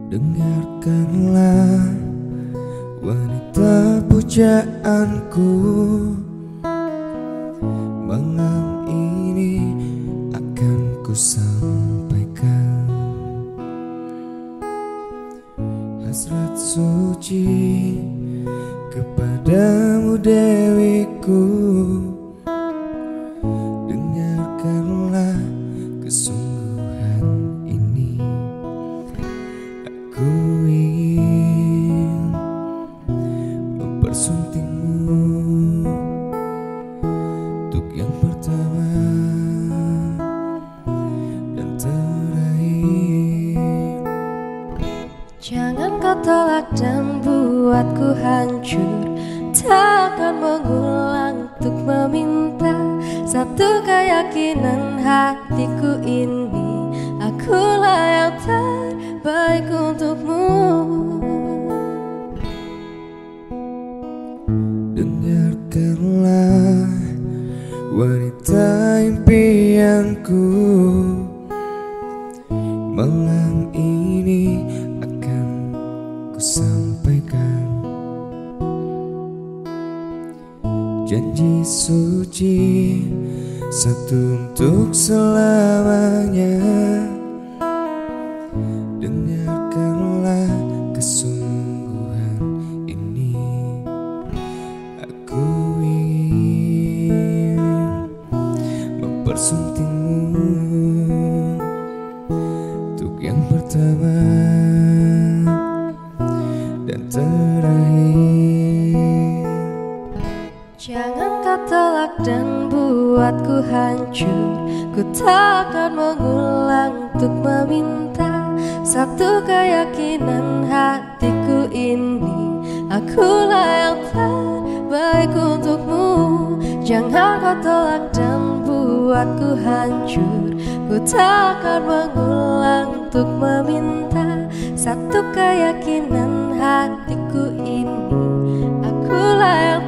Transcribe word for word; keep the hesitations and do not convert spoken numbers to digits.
Dengarkanlah wanita pujaanku, malam ini akan ku sampaikan hasrat suci kepadamu Dewiku. Dengarkanlah kesungguhan ini, aku ingin mempersuntingmu untuk yang pertama dan terakhir. Jangan kau tolak dan buatku hancur, takkan mengulang untuk meminta satu keyakinan hatiku ini, akulah yang terbaik untukmu. Dengarkanlah wanita impianku, malam ini akan ku sampaikan janji suci satu untuk selamanya. Dengarkanlah kesungguhan ini, aku ingin mempersuntingmu untuk yang pertama dan terakhir. Jangan kau tolak dan buatku hancur, ku takkan mengulang untuk meminta satu keyakinan hatiku ini, akulah yang terbaik untukmu. Jangan kau tolak dan buatku hancur, ku takkan mengulang untuk meminta satu keyakinan hatiku ini, akulah yang